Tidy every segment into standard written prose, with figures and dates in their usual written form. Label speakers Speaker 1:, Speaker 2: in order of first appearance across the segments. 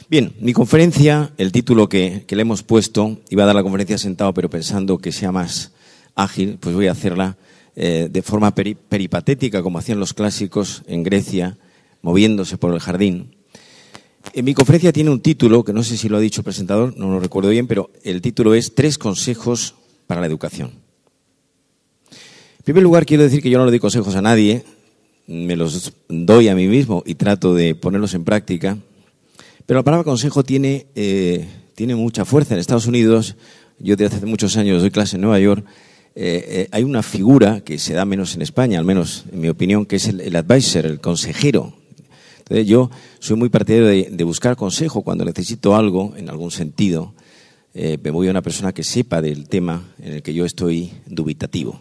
Speaker 1: Bien, mi conferencia, el título que le hemos puesto, iba a dar la conferencia sentado, pero pensando que sea más ágil, pues voy a hacerla de forma peripatética, como hacían los clásicos en Grecia, moviéndose por el jardín. Mi conferencia tiene un título, que no sé si lo ha dicho el presentador, no lo recuerdo bien, pero el título es 3 consejos para la educación. En primer lugar, quiero decir que yo no le doy consejos a nadie, me los doy a mí mismo y trato de ponerlos en práctica. Pero la palabra consejo tiene mucha fuerza. En Estados Unidos, yo desde hace muchos años doy clase en Nueva York, hay una figura que se da menos en España, al menos en mi opinión, que es el advisor, el consejero. Entonces yo soy muy partidario de buscar consejo cuando necesito algo, en algún sentido. Me voy a una persona que sepa del tema en el que yo estoy dubitativo.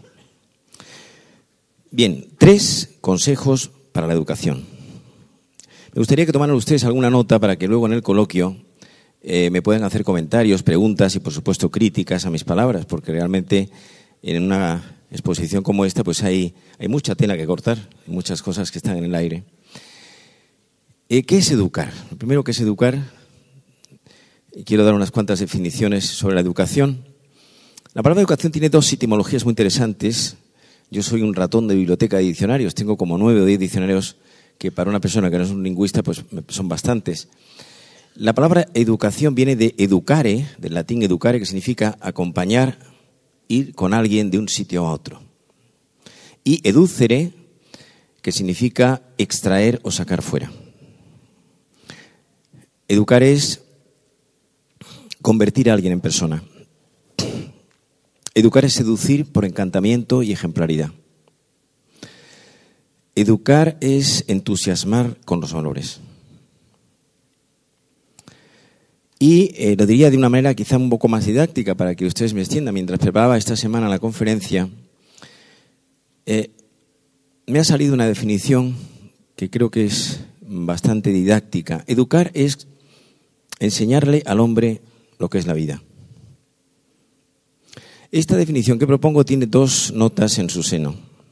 Speaker 1: Bien, 3 consejos para la educación. Me gustaría que tomaran ustedes alguna nota para que luego en el coloquio me puedan hacer comentarios, preguntas y, por supuesto, críticas a mis palabras, porque realmente en una exposición como esta pues hay mucha tela que cortar, muchas cosas que están en el aire. ¿Qué es educar? Lo primero que es educar, y quiero dar unas cuantas definiciones sobre la educación. La palabra educación tiene 2 etimologías muy interesantes. Yo soy un ratón de biblioteca de diccionarios, tengo como 9 o 10 diccionarios que para una persona que no es un lingüista pues son bastantes. La palabra educación viene de educare, del latín educare, que significa acompañar, ir con alguien de un sitio a otro. Y educere, que significa extraer o sacar fuera. Educar es convertir a alguien en persona. Educar es seducir por encantamiento y ejemplaridad. Educar es entusiasmar con los valores. Y lo diría de una manera quizá un poco más didáctica para que ustedes me extiendan. Mientras preparaba esta semana la conferencia, me ha salido una definición que creo que es bastante didáctica. Educar es enseñarle al hombre lo que es la vida. Esta definición que propongo tiene 2 notas en su seno.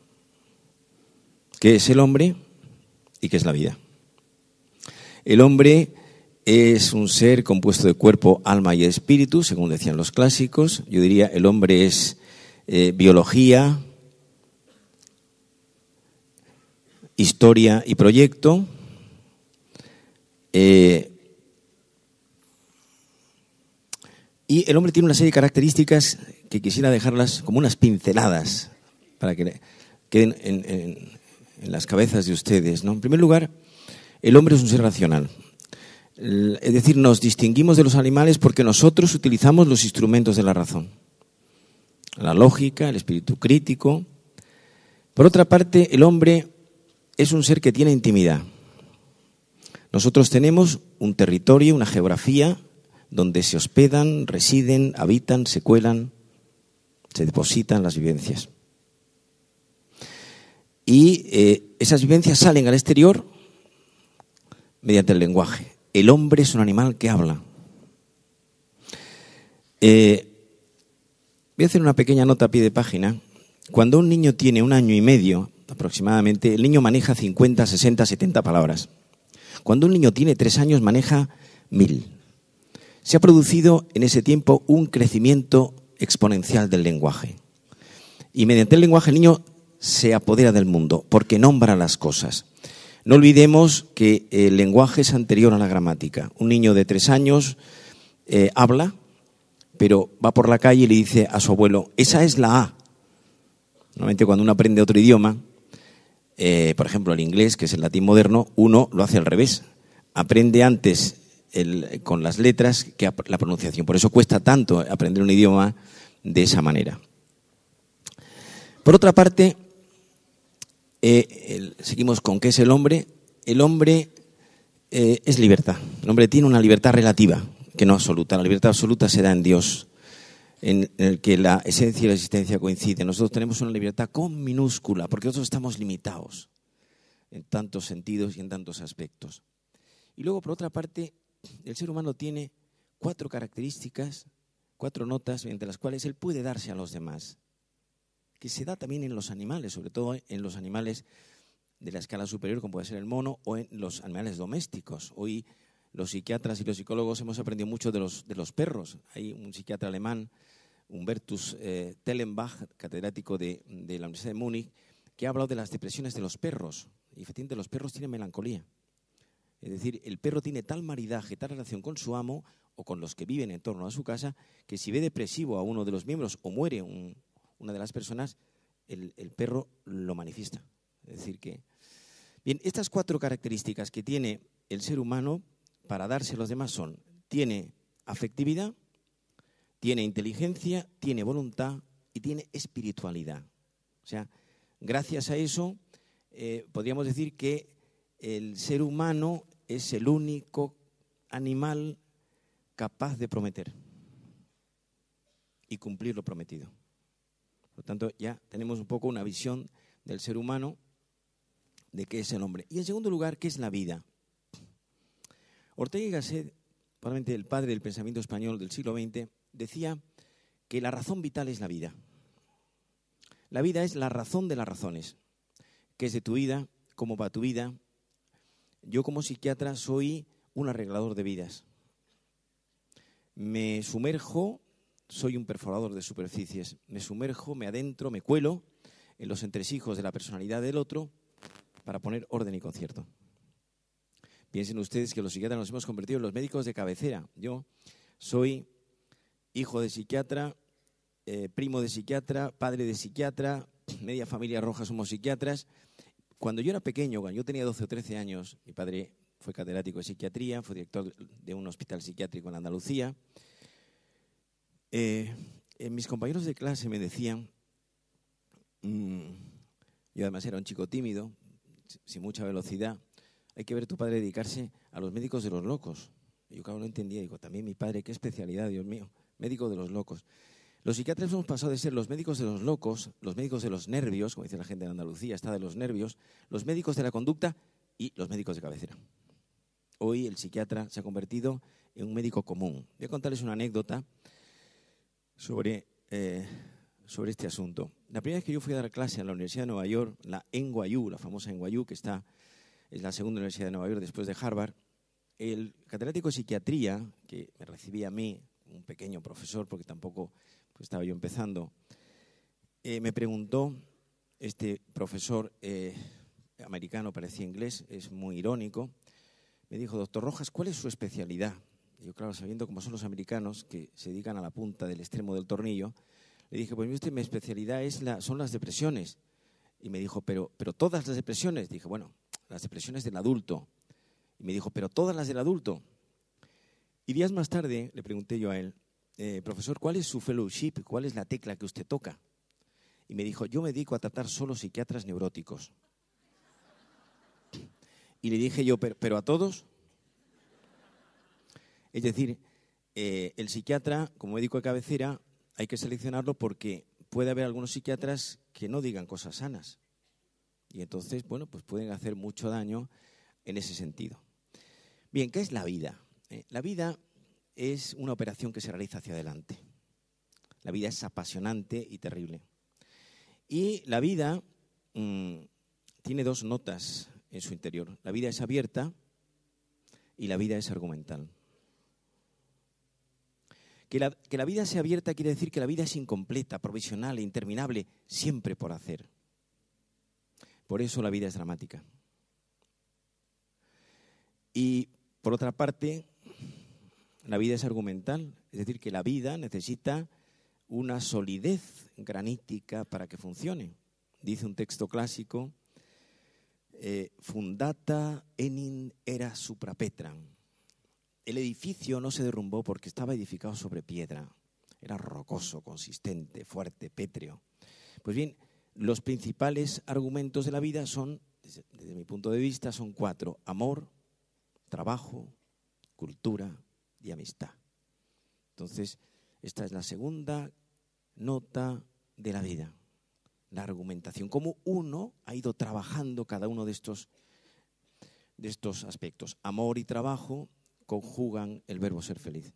Speaker 1: ¿Qué es el hombre y qué es la vida? El hombre es un ser compuesto de cuerpo, alma y espíritu, según decían los clásicos. Yo diría el hombre es biología, historia y proyecto. Y el hombre tiene una serie de características que quisiera dejarlas como unas pinceladas para que queden en las cabezas de ustedes, ¿no? En primer lugar, el hombre es un ser racional. Es decir, nos distinguimos de los animales porque nosotros utilizamos los instrumentos de la razón. La lógica, el espíritu crítico. Por otra parte, el hombre es un ser que tiene intimidad. Nosotros tenemos un territorio, una geografía, donde se hospedan, residen, habitan, se cuelan, se depositan las vivencias. Y esas vivencias salen al exterior mediante el lenguaje. El hombre es un animal que habla. Voy a hacer una pequeña nota a pie de página. Cuando un niño tiene 1 año y medio, aproximadamente, el niño maneja 50, 60, 70 palabras. Cuando un niño tiene 3 años, maneja 1000. Se ha producido en ese tiempo un crecimiento exponencial del lenguaje. Y mediante el lenguaje el niño se apodera del mundo porque nombra las cosas. No olvidemos que el lenguaje es anterior a la gramática. Un niño de 3 años habla, pero va por la calle y le dice a su abuelo, esa es la A. Normalmente cuando uno aprende otro idioma, por ejemplo el inglés, que es el latín moderno, uno lo hace al revés. Aprende antes con las letras que la pronunciación. Por eso cuesta tanto aprender un idioma de esa manera. Por otra parte, seguimos con qué es el hombre. El hombre es libertad. El hombre tiene una libertad relativa, que no absoluta. La libertad absoluta se da en Dios, en el que la esencia y la existencia coinciden. Nosotros tenemos una libertad con minúscula, porque nosotros estamos limitados en tantos sentidos y en tantos aspectos. Y luego, por otra parte, el ser humano tiene 4 características, 4 notas, mediante las cuales él puede darse a los demás, que se da también en los animales, sobre todo en los animales de la escala superior, como puede ser el mono, o en los animales domésticos. Hoy los psiquiatras y los psicólogos hemos aprendido mucho de los perros. Hay un psiquiatra alemán, Hubertus Tellenbach, catedrático de la Universidad de Múnich, que ha hablado de las depresiones de los perros. Y efectivamente los perros tienen melancolía. Es decir, el perro tiene tal maridaje, tal relación con su amo o con los que viven en torno a su casa, que si ve depresivo a uno de los miembros o muere una de las personas, el perro lo manifiesta. Es decir que... Bien, estas 4 características que tiene el ser humano para darse a los demás son: tiene afectividad, tiene inteligencia, tiene voluntad y tiene espiritualidad. O sea, gracias a eso podríamos decir que el ser humano es el único animal capaz de prometer y cumplir lo prometido. Por lo tanto, ya tenemos un poco una visión del ser humano, de qué es el hombre. Y en segundo lugar, ¿qué es la vida? Ortega y Gasset, probablemente el padre del pensamiento español del siglo XX, decía que la razón vital es la vida. La vida es la razón de las razones. ¿Qué es de tu vida? ¿Cómo va tu vida? Yo como psiquiatra soy un arreglador de vidas. Me sumerjo, soy un perforador de superficies. Me sumerjo, me adentro, me cuelo en los entresijos de la personalidad del otro para poner orden y concierto. Piensen ustedes que los psiquiatras nos hemos convertido en los médicos de cabecera. Yo soy hijo de psiquiatra, primo de psiquiatra, padre de psiquiatra, media familia roja somos psiquiatras. Cuando yo era pequeño, cuando yo tenía 12 o 13 años, mi padre fue catedrático de psiquiatría, fue director de un hospital psiquiátrico en Andalucía. Mis compañeros de clase me decían, yo además era un chico tímido, sin mucha velocidad, hay que ver a tu padre dedicarse a los médicos de los locos. Y yo, claro, no entendía. Digo, también mi padre, qué especialidad, Dios mío, médico de los locos. Los psiquiatras hemos pasado de ser los médicos de los locos, los médicos de los nervios, como dice la gente en Andalucía, está de los nervios, los médicos de la conducta y los médicos de cabecera. Hoy el psiquiatra se ha convertido en un médico común. Voy a contarles una anécdota sobre este asunto. La primera vez que yo fui a dar clase en la Universidad de Nueva York, la NYU, la famosa NYU, que es la segunda universidad de Nueva York después de Harvard, el catedrático de psiquiatría, que me recibía a mí, un pequeño profesor, porque tampoco pues, estaba yo empezando, me preguntó, este profesor americano, parecía inglés, es muy irónico, me dijo, doctor Rojas, ¿cuál es su especialidad? Y yo, claro, sabiendo cómo son los americanos, que se dedican a la punta del extremo del tornillo, le dije, pues mi especialidad son las depresiones. Y me dijo, pero todas las depresiones. Dije, bueno, las depresiones del adulto. Y me dijo, pero todas las del adulto. Y días más tarde le pregunté yo a él, profesor, ¿cuál es su fellowship? ¿Cuál es la tecla que usted toca? Y me dijo, yo me dedico a tratar solo psiquiatras neuróticos. Y le dije yo, pero ¿a todos? Es decir, el psiquiatra, como médico de cabecera, hay que seleccionarlo porque puede haber algunos psiquiatras que no digan cosas sanas. Y entonces, bueno, pues pueden hacer mucho daño en ese sentido. Bien, ¿qué es la vida? La vida es una operación que se realiza hacia adelante. La vida es apasionante y terrible. Y la vida tiene 2 notas en su interior. La vida es abierta y la vida es argumental. Que la vida sea abierta quiere decir que la vida es incompleta, provisional e interminable, siempre por hacer. Por eso la vida es dramática. Y, por otra parte, la vida es argumental, es decir, que la vida necesita una solidez granítica para que funcione. Dice un texto clásico, fundata enim era supra petram. El edificio no se derrumbó porque estaba edificado sobre piedra. Era rocoso, consistente, fuerte, pétreo. Pues bien, los principales argumentos de la vida son, desde mi punto de vista, son 4. Amor, trabajo, cultura y amistad. Entonces, esta es la segunda nota de la vida, la argumentación. Cómo uno ha ido trabajando cada uno de estos aspectos. Amor y trabajo conjugan el verbo ser feliz.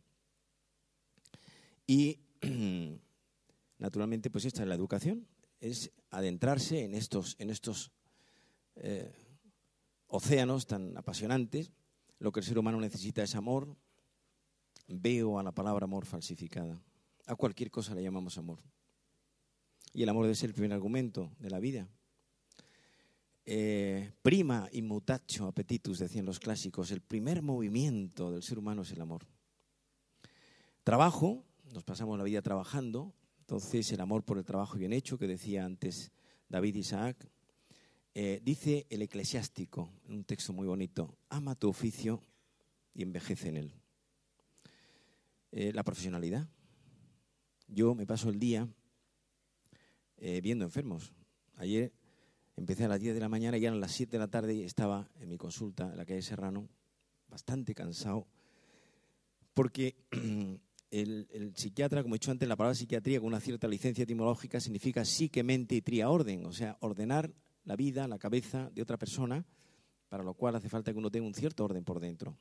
Speaker 1: Y, naturalmente, pues esta es la educación, es adentrarse en estos océanos tan apasionantes, lo que el ser humano necesita es amor, veo a la palabra amor falsificada. A cualquier cosa le llamamos amor. Y el amor debe ser el primer argumento de la vida. Prima immutatio appetitus, decían los clásicos. El primer movimiento del ser humano es el amor. Trabajo, nos pasamos la vida trabajando. Entonces el amor por el trabajo bien hecho, que decía antes David Isaac. Dice el eclesiástico, en un texto muy bonito: ama tu oficio y envejece en él. La profesionalidad. Yo me paso el día viendo enfermos. Ayer empecé a las 10 de la mañana y ya a las 7 de la tarde y estaba en mi consulta en la calle Serrano, bastante cansado, porque el psiquiatra, como he dicho antes, la palabra psiquiatría con una cierta licencia etimológica significa psique, mente y tria orden, o sea, ordenar la vida, la cabeza de otra persona, para lo cual hace falta que uno tenga un cierto orden por dentro.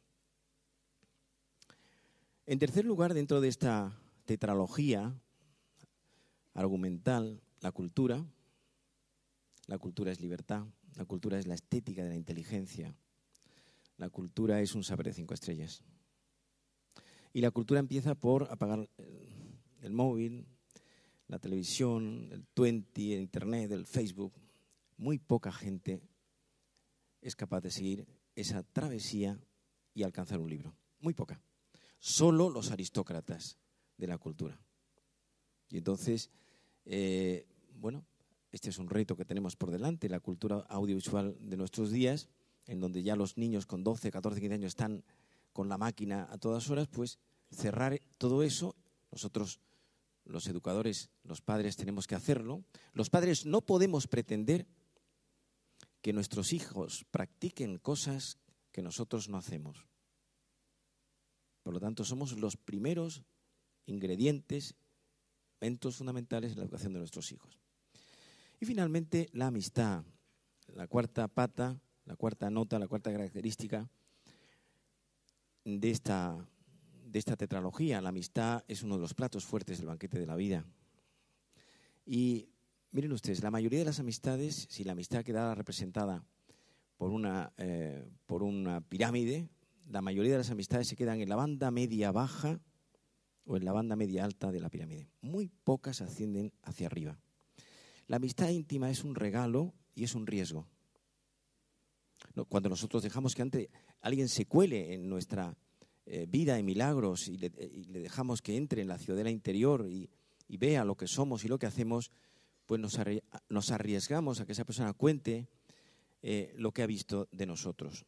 Speaker 1: En tercer lugar, dentro de esta tetralogía argumental, la cultura. La cultura es libertad, la cultura es la estética de la inteligencia, la cultura es un saber de 5 estrellas. Y la cultura empieza por apagar el móvil, la televisión, el 20, el internet, el Facebook. Muy poca gente es capaz de seguir esa travesía y alcanzar un libro. Muy poca. Solo los aristócratas de la cultura. Y entonces, este es un reto que tenemos por delante, la cultura audiovisual de nuestros días, en donde ya los niños con 12, 14, 15 años están con la máquina a todas horas, pues cerrar todo eso. Nosotros, los educadores, los padres, tenemos que hacerlo. Los padres no podemos pretender que nuestros hijos practiquen cosas que nosotros no hacemos. Por lo tanto, somos los primeros ingredientes, elementos fundamentales en la educación de nuestros hijos. Y finalmente, la amistad, la cuarta pata, la cuarta nota, la cuarta característica de esta tetralogía. La amistad es uno de los platos fuertes del banquete de la vida. Y miren ustedes, la mayoría de las amistades, si la amistad queda representada por una pirámide, la mayoría de las amistades se quedan en la banda media baja o en la banda media alta de la pirámide. Muy pocas ascienden hacia arriba. La amistad íntima es un regalo y es un riesgo. Cuando nosotros dejamos que alguien se cuele en nuestra vida de milagros y le dejamos que entre en la ciudadela interior y vea lo que somos y lo que hacemos, pues nos arriesgamos a que esa persona cuente lo que ha visto de nosotros.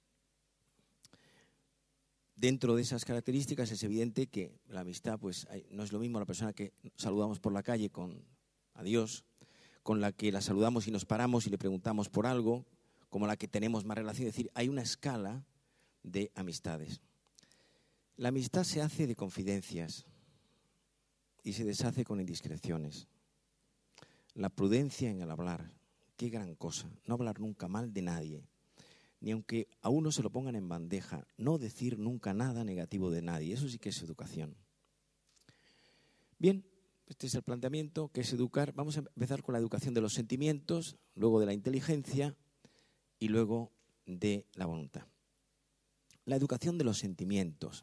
Speaker 1: Dentro de esas características es evidente que la amistad pues no es lo mismo la persona que saludamos por la calle con adiós, con la que la saludamos y nos paramos y le preguntamos por algo, como la que tenemos más relación. Es decir, hay una escala de amistades. La amistad se hace de confidencias y se deshace con indiscreciones. La prudencia en el hablar, qué gran cosa. No hablar nunca mal de nadie, ni aunque a uno se lo pongan en bandeja, no decir nunca nada negativo de nadie. Eso sí que es educación. Bien, este es el planteamiento, que es educar. Vamos a empezar con la educación de los sentimientos, luego de la inteligencia y luego de la voluntad. La educación de los sentimientos.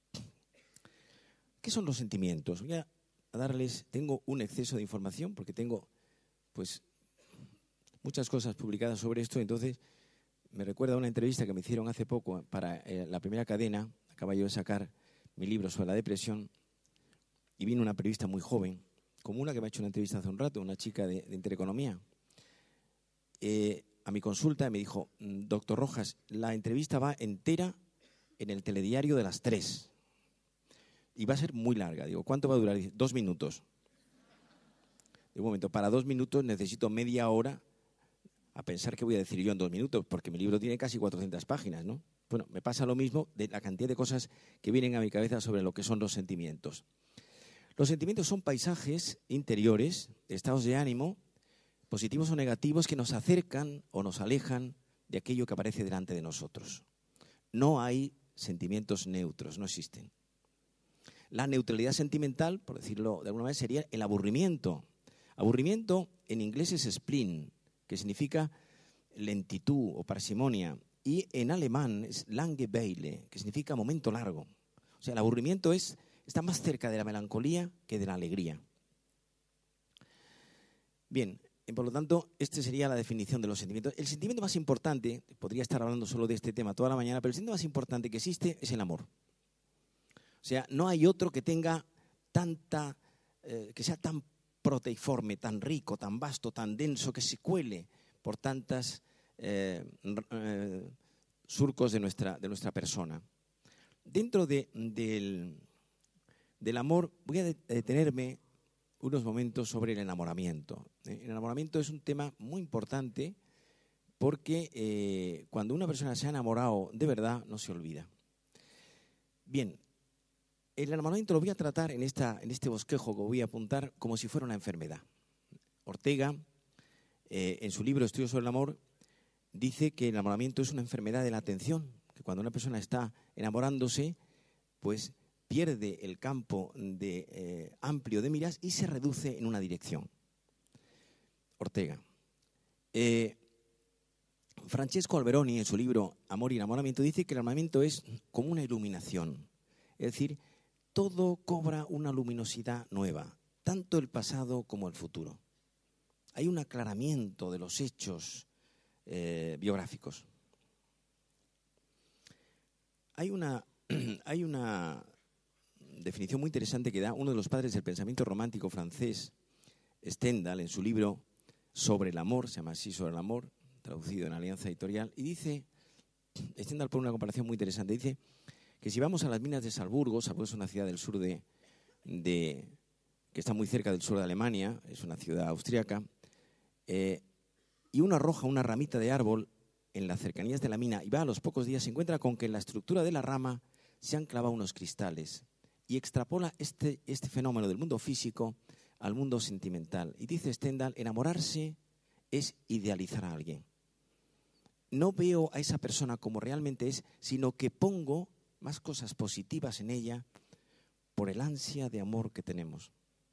Speaker 1: ¿Qué son los sentimientos? Voy a tengo un exceso de información porque tengo pues muchas cosas publicadas sobre esto, entonces me recuerda a una entrevista que me hicieron hace poco para la Primera Cadena. Acaba yo de sacar mi libro sobre la depresión y vino una periodista muy joven, como una que me ha hecho una entrevista hace un rato, una chica de Intereconomía, a mi consulta y me dijo: doctor Rojas, la entrevista va entera en el telediario de las 3 y va a ser muy larga. Digo, ¿cuánto va a durar? Dice, 2 minutos. De un momento, para 2 minutos necesito media hora a pensar qué voy a decir yo en 2 minutos, porque mi libro tiene casi 400 páginas, ¿no? Bueno, me pasa lo mismo de la cantidad de cosas que vienen a mi cabeza sobre lo que son los sentimientos. Los sentimientos son paisajes interiores, estados de ánimo, positivos o negativos, que nos acercan o nos alejan de aquello que aparece delante de nosotros. No hay sentimientos neutros, no existen. La neutralidad sentimental, por decirlo de alguna manera, sería el aburrimiento. Aburrimiento en inglés es spleen, que significa lentitud o parsimonia, y en alemán es Langeweile, que significa momento largo. O sea, el aburrimiento está más cerca de la melancolía que de la alegría. Bien, por lo tanto, esta sería la definición de los sentimientos. El sentimiento más importante, podría estar hablando solo de este tema toda la mañana, pero el sentimiento más importante que existe es el amor. O sea, no hay otro que tenga que sea tan proteiforme, tan rico, tan vasto, tan denso, que se cuele por tantas surcos de nuestra persona. Dentro del amor voy a detenerme unos momentos sobre el enamoramiento. El enamoramiento es un tema muy importante porque cuando una persona se ha enamorado de verdad no se olvida. Bien, el enamoramiento lo voy a tratar en este bosquejo que voy a apuntar como si fuera una enfermedad. Ortega, en su libro Estudios sobre el amor, dice que el enamoramiento es una enfermedad de la atención, que cuando una persona está enamorándose, pues pierde el campo amplio de miras y se reduce en una dirección. Ortega. Francesco Alberoni, en su libro Amor y enamoramiento, dice que el enamoramiento es como una iluminación. Es decir, todo cobra una luminosidad nueva, tanto el pasado como el futuro. Hay un aclaramiento de los hechos biográficos. Hay una definición muy interesante que da uno de los padres del pensamiento romántico francés, Stendhal, en su libro Sobre el amor, se llama así, Sobre el amor, traducido en Alianza Editorial, y dice, Stendhal pone una comparación muy interesante, dice que si vamos a las minas de Salzburgo, Salzburgo es una ciudad del sur que está muy cerca del sur de Alemania, es una ciudad austríaca, y uno arroja una ramita de árbol en las cercanías de la mina y va a los pocos días, se encuentra con que en la estructura de la rama se han clavado unos cristales y extrapola este fenómeno del mundo físico al mundo sentimental. Y dice Stendhal, enamorarse es idealizar a alguien. No veo a esa persona como realmente es, sino que pongo más cosas positivas en ella por el ansia de amor que tenemos.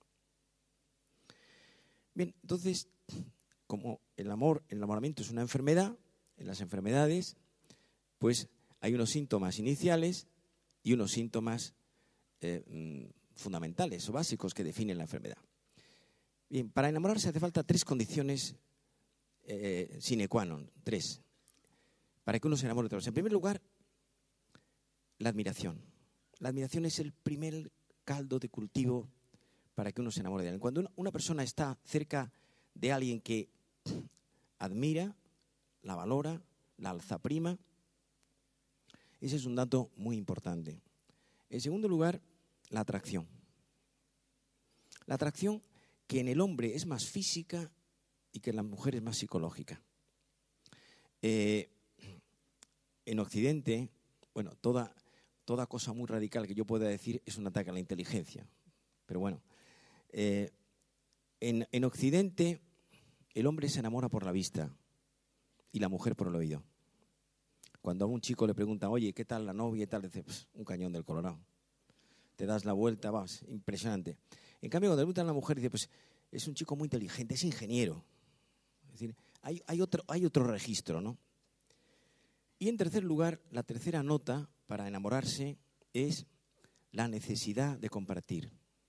Speaker 1: Bien, entonces, como el enamoramiento es una enfermedad, en las enfermedades, pues hay unos síntomas iniciales y unos síntomas fundamentales o básicos que definen la enfermedad. Bien, para enamorarse hace falta 3 condiciones sine qua non, 3, para que uno se enamore de otros. En primer lugar, la admiración. La admiración es el primer caldo de cultivo para que uno se enamore de alguien. Cuando una persona está cerca de alguien que admira, la valora, la alzaprima, ese es un dato muy importante. En segundo lugar, la atracción. La atracción que en el hombre es más física y que en la mujer es más psicológica. En Occidente, bueno, toda cosa muy radical que yo pueda decir es un ataque a la inteligencia. Pero bueno, en Occidente el hombre se enamora por la vista y la mujer por el oído. Cuando a un chico le preguntan, oye, ¿qué tal la novia y tal? Dice, pues, un cañón del Colorado. Te das la vuelta, vas, impresionante. En cambio, cuando le preguntan a la mujer, dice, pues, es un chico muy inteligente, es ingeniero. Es decir, hay otro registro, ¿no? Y en tercer lugar, la tercera nota para enamorarse es la necesidad de compartir.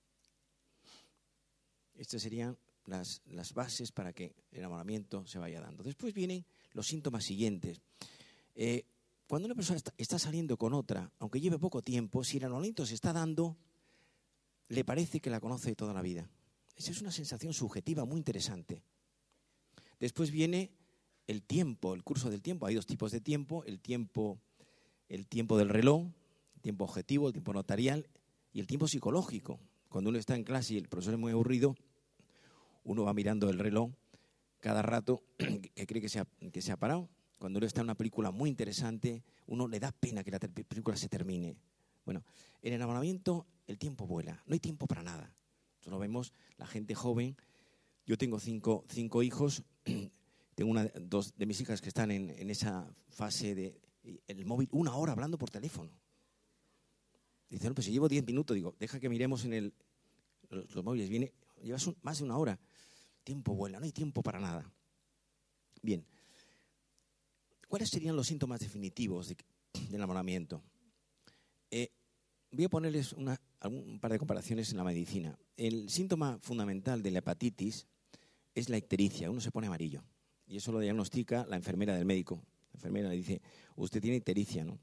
Speaker 1: Estas serían las bases para que el enamoramiento se vaya dando. Después vienen los síntomas siguientes. Cuando una persona está saliendo con otra, aunque lleve poco tiempo, si el enamoramiento se está dando, le parece que la conoce de toda la vida. Esa es una sensación subjetiva muy interesante. Después viene el tiempo, el curso del tiempo. Hay 2 tipos de tiempo, el tiempo del reloj, el tiempo objetivo, el tiempo notarial y el tiempo psicológico. Cuando uno está en clase y el profesor es muy aburrido, uno va mirando el reloj cada rato que cree que se ha parado. Cuando uno está en una película muy interesante, uno le da pena que la película se termine. Bueno, en el enamoramiento el tiempo vuela, no hay tiempo para nada. Nosotros lo vemos, la gente joven. Yo tengo 5 hijos, tengo 2 de mis hijas que están en esa fase de el móvil 1 hora hablando por teléfono. Dicen, no, pues si llevo 10 minutos, digo, deja que miremos en los móviles. Llevas más de 1 hora. Tiempo vuela, no hay tiempo para nada. Bien, ¿Cuáles serían los síntomas definitivos del enamoramiento? Voy a ponerles un par de comparaciones en la medicina. El síntoma fundamental de la hepatitis es la ictericia, uno se pone amarillo. Y eso lo diagnostica la enfermera del médico. La enfermera le dice, usted tiene ictericia, ¿no?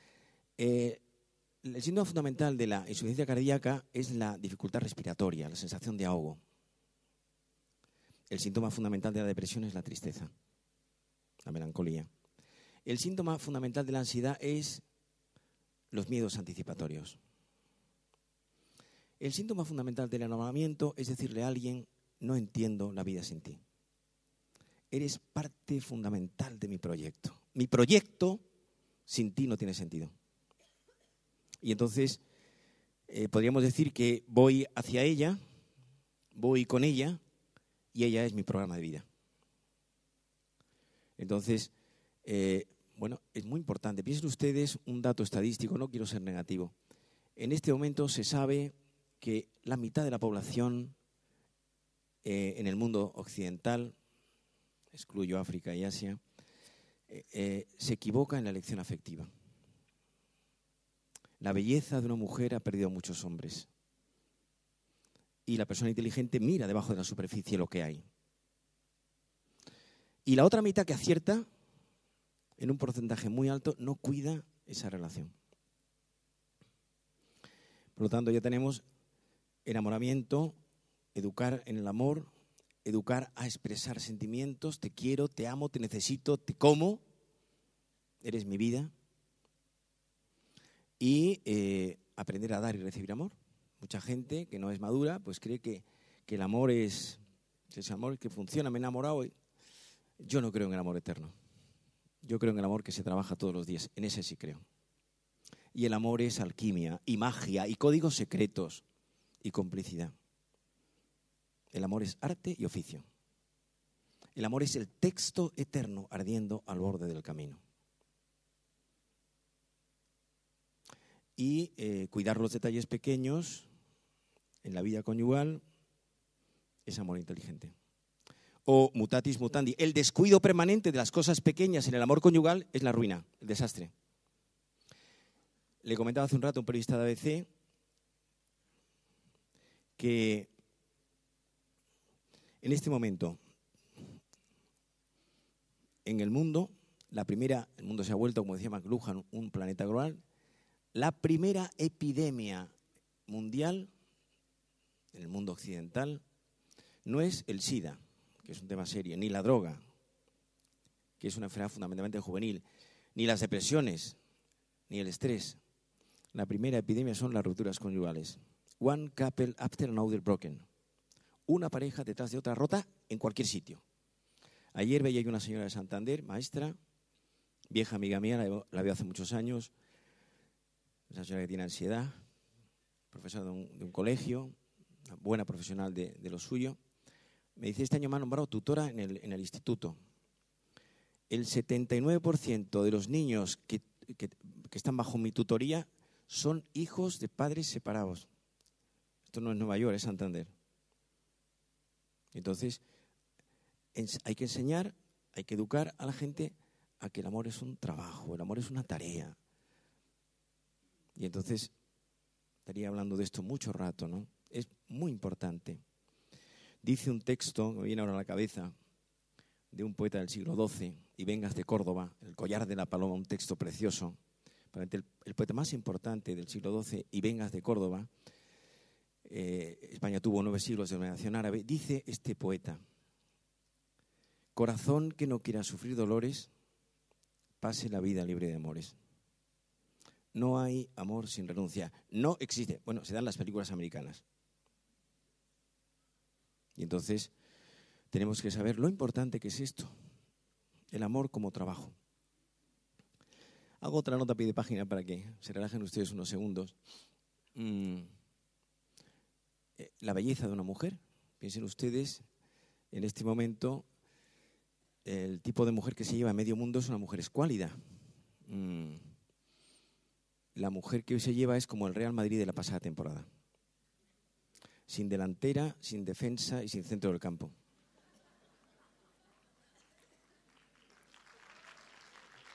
Speaker 1: El síntoma fundamental de la insuficiencia cardíaca es la dificultad respiratoria, la sensación de ahogo. El síntoma fundamental de la depresión es la tristeza, la melancolía. El síntoma fundamental de la ansiedad es los miedos anticipatorios. El síntoma fundamental del enamoramiento es decirle a alguien, no entiendo la vida sin ti. Eres parte fundamental de mi proyecto. Mi proyecto sin ti no tiene sentido. Y entonces podríamos decir que voy hacia ella, voy con ella y ella es mi programa de vida. Entonces, bueno, es muy importante. Piensen ustedes un dato estadístico, no quiero ser negativo. En este momento se sabe que la mitad de la población en el mundo occidental, excluyo África y Asia, se equivoca en la elección afectiva. La belleza de una mujer ha perdido a muchos hombres. Y la persona inteligente mira debajo de la superficie lo que hay. Y la otra mitad que acierta, en un porcentaje muy alto, no cuida esa relación. Por lo tanto, ya tenemos enamoramiento, educar en el amor, educar a expresar sentimientos, te quiero, te amo, te necesito, te como, eres mi vida. Y aprender a dar y recibir amor. Mucha gente que no es madura pues cree que el amor es ese amor que funciona, me he enamorado. Yo no creo en el amor eterno. Yo creo en el amor que se trabaja todos los días, en ese sí creo. Y el amor es alquimia y magia y códigos secretos y complicidad. El amor es arte y oficio. El amor es el texto eterno ardiendo al borde del camino. Y cuidar los detalles pequeños en la vida conyugal es amor inteligente. O mutatis mutandi, el descuido permanente de las cosas pequeñas en el amor conyugal es la ruina, el desastre. Le comentaba hace un rato a un periodista de ABC que en este momento en el mundo, el mundo se ha vuelto, como decía McLuhan, un planeta global. La primera epidemia mundial en el mundo occidental no es el SIDA, que es un tema serio, ni la droga, que es una enfermedad fundamentalmente juvenil, ni las depresiones, ni el estrés. La primera epidemia son las rupturas conyugales. One couple after another broken. Una pareja detrás de otra rota en cualquier sitio. Ayer veía yo una señora de Santander, maestra, vieja amiga mía, la veo hace muchos años. Esa señora que tiene ansiedad, profesora de un colegio, una buena profesional de lo suyo. Me dice, este año me han nombrado tutora en el instituto. El 79% de los niños que están bajo mi tutoría son hijos de padres separados. Esto no es Nueva York, es Santander. Entonces, hay que enseñar, hay que educar a la gente a que el amor es un trabajo, el amor es una tarea. Y entonces estaría hablando de esto mucho rato, ¿no? Es muy importante. Dice un texto, me viene ahora a la cabeza, de un poeta del siglo XII, Y vengas de Córdoba, El collar de la paloma, un texto precioso. Probablemente el poeta más importante del siglo XII, Y vengas de Córdoba. España tuvo 9 siglos de dominación árabe. Dice este poeta, corazón que no quiera sufrir dolores, pase la vida libre de amores. No hay amor sin renuncia. No existe. Bueno, se dan las películas americanas. Y entonces tenemos que saber lo importante que es esto. El amor como trabajo. Hago otra nota a pie de página para que se relajen ustedes unos segundos. La belleza de una mujer. Piensen ustedes, en este momento, el tipo de mujer que se lleva a medio mundo es una mujer escuálida. La mujer que hoy se lleva es como el Real Madrid de la pasada temporada. Sin delantera, sin defensa y sin centro del campo.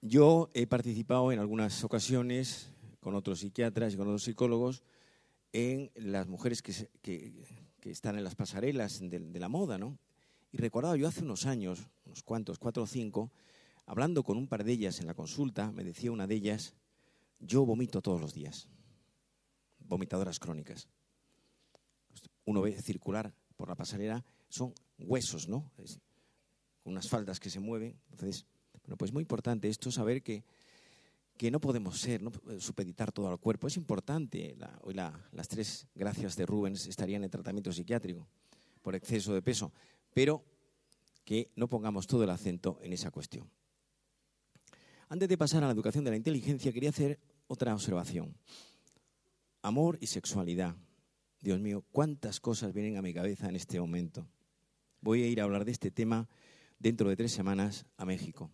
Speaker 1: Yo he participado en algunas ocasiones con otros psiquiatras y con otros psicólogos en las mujeres que están en las pasarelas de la moda, ¿no? Y recordaba yo hace unos años, unos cuantos, 4 o 5, hablando con un par de ellas en la consulta, me decía una de ellas: yo vomito todos los días, vomitadoras crónicas. Uno ve circular por la pasarela, son huesos, ¿no? Con unas faldas que se mueven. Entonces, bueno, pues muy importante esto, saber que no podemos ser, no supeditar todo al cuerpo. Es importante, hoy las 3 gracias de Rubens estarían en tratamiento psiquiátrico por exceso de peso, pero que no pongamos todo el acento en esa cuestión. Antes de pasar a la educación de la inteligencia, quería hacer otra observación. Amor y sexualidad. Dios mío, cuántas cosas vienen a mi cabeza en este momento. Voy a ir a hablar de este tema dentro de 3 semanas a México.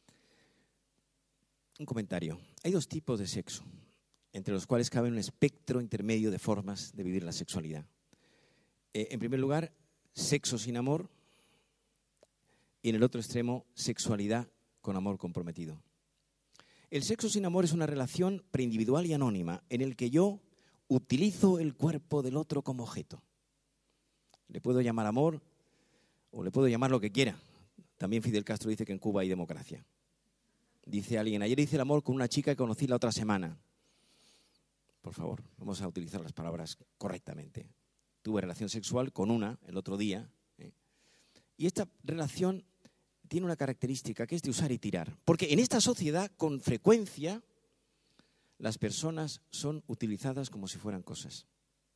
Speaker 1: Un comentario. Hay 2 tipos de sexo, entre los cuales cabe un espectro intermedio de formas de vivir la sexualidad. En primer lugar, sexo sin amor, y en el otro extremo, sexualidad con amor comprometido. El sexo sin amor es una relación preindividual y anónima en el que yo utilizo el cuerpo del otro como objeto. Le puedo llamar amor o le puedo llamar lo que quiera. También Fidel Castro dice que en Cuba hay democracia. Dice alguien: ayer hice el amor con una chica que conocí la otra semana. Por favor, vamos a utilizar las palabras correctamente. Tuve relación sexual con una el otro día. Y esta relación tiene una característica que es de usar y tirar. Porque en esta sociedad, con frecuencia, las personas son utilizadas como si fueran cosas.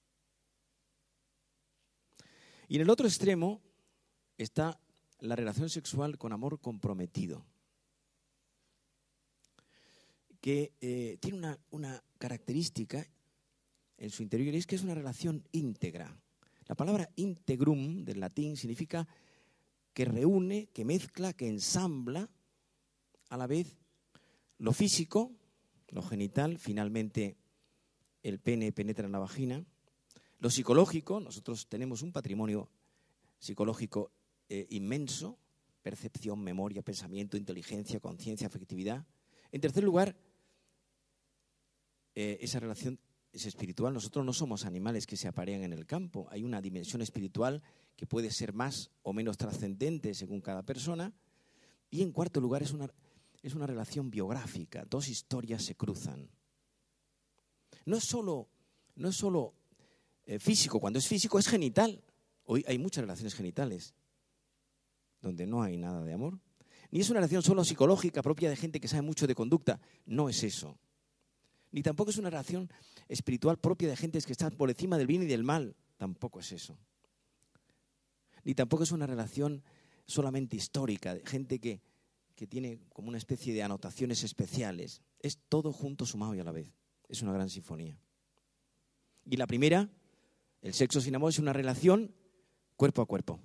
Speaker 1: Y en el otro extremo está la relación sexual con amor comprometido, que tiene una característica en su interior, y es que es una relación íntegra. La palabra integrum del latín significa que reúne, que mezcla, que ensambla a la vez lo físico, lo genital, finalmente el pene penetra en la vagina, lo psicológico, nosotros tenemos un patrimonio psicológico inmenso, percepción, memoria, pensamiento, inteligencia, conciencia, afectividad. En tercer lugar, esa relación es espiritual. Nosotros no somos animales que se aparean en el campo. Hay una dimensión espiritual que puede ser más o menos trascendente según cada persona. Y en cuarto lugar, es una relación biográfica. 2 historias se cruzan. No es solo físico. Cuando es físico es genital. Hoy hay muchas relaciones genitales donde no hay nada de amor. Ni es una relación solo psicológica propia de gente que sabe mucho de conducta. No es eso. Ni tampoco es una relación espiritual propia de gente que está por encima del bien y del mal. Tampoco es eso. Ni tampoco es una relación solamente histórica, de gente que tiene como una especie de anotaciones especiales. Es todo junto, sumado y a la vez. Es una gran sinfonía. Y la primera, el sexo sin amor, es una relación cuerpo a cuerpo.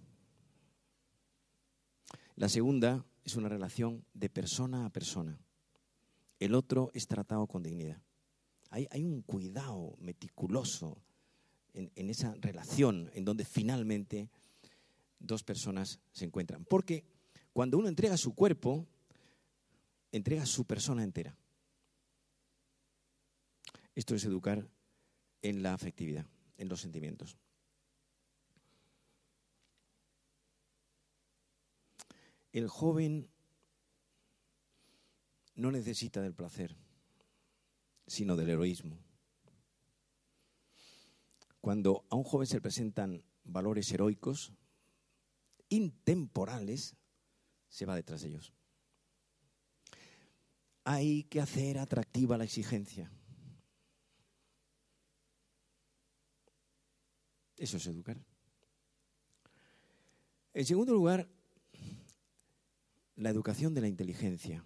Speaker 1: La segunda es una relación de persona a persona. El otro es tratado con dignidad. Hay un cuidado meticuloso en esa relación en donde finalmente 2 personas se encuentran. Porque cuando uno entrega su cuerpo, entrega su persona entera. Esto es educar en la afectividad, en los sentimientos. El joven no necesita del placer, sino del heroísmo. Cuando a un joven se le presentan valores heroicos, intemporales, se va detrás de ellos. Hay que hacer atractiva la exigencia. Eso es educar. En segundo lugar, la educación de la inteligencia.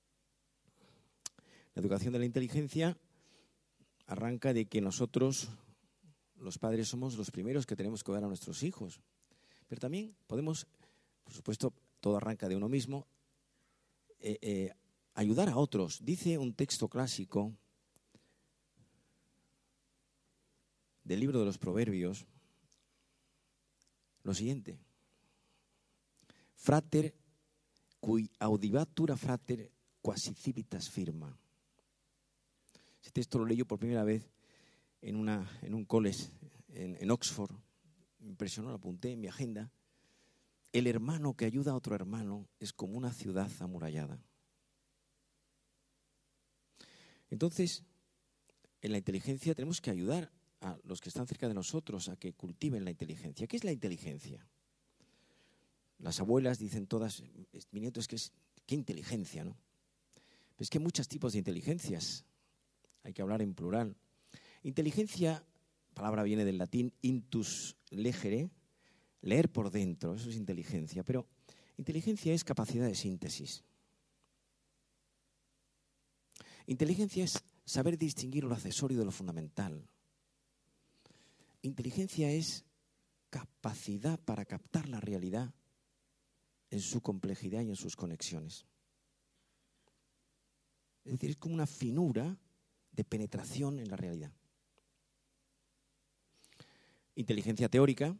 Speaker 1: La educación de la inteligencia arranca de que nosotros, los padres, somos los primeros que tenemos que dar a nuestros hijos. Pero también podemos, por supuesto, todo arranca de uno mismo, ayudar a otros. Dice un texto clásico del libro de los Proverbios lo siguiente: Frater cui audibatur frater quasi civitas firma. Ese texto lo leí yo por primera vez en un college en Oxford. Me impresionó, lo apunté en mi agenda. El hermano que ayuda a otro hermano es como una ciudad amurallada. Entonces, en la inteligencia tenemos que ayudar a los que están cerca de nosotros a que cultiven la inteligencia. ¿Qué es la inteligencia? Las abuelas dicen todas, mi nieto, qué inteligencia, ¿no? Pero es que hay muchos tipos de inteligencias. Hay que hablar en plural. Inteligencia, palabra viene del latín intus legere, leer por dentro, eso es inteligencia. Pero inteligencia es capacidad de síntesis. Inteligencia es saber distinguir lo accesorio de lo fundamental. Inteligencia es capacidad para captar la realidad en su complejidad y en sus conexiones. Es decir, es como una finura de penetración en la realidad. Inteligencia teórica,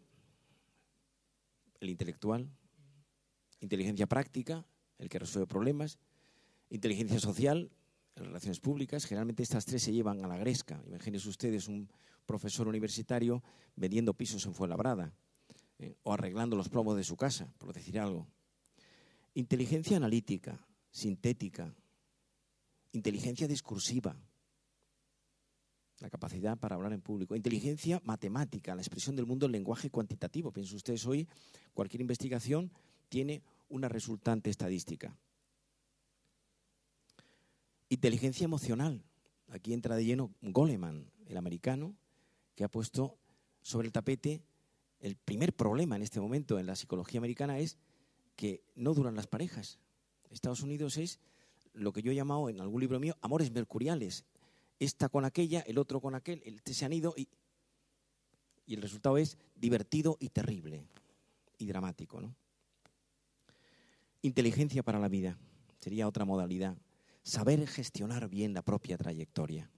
Speaker 1: el intelectual. Inteligencia práctica, el que resuelve problemas. Inteligencia social, en relaciones públicas. Generalmente estas tres se llevan a la gresca. Imagínense ustedes un profesor universitario vendiendo pisos en Fuenlabrada o arreglando los plomos de su casa, por decir algo. Inteligencia analítica, sintética. Inteligencia discursiva, la capacidad para hablar en público. Inteligencia matemática, la expresión del mundo en lenguaje cuantitativo. Piensen ustedes, hoy cualquier investigación tiene una resultante estadística. Inteligencia emocional. Aquí entra de lleno Goleman, el americano, que ha puesto sobre el tapete el primer problema en este momento en la psicología americana es que no duran las parejas. Estados Unidos es lo que yo he llamado en algún libro mío amores mercuriales. Esta con aquella, el otro con aquel, se han ido y el resultado es divertido y terrible y dramático, ¿no? Inteligencia para la vida sería otra modalidad. Saber gestionar bien la propia trayectoria.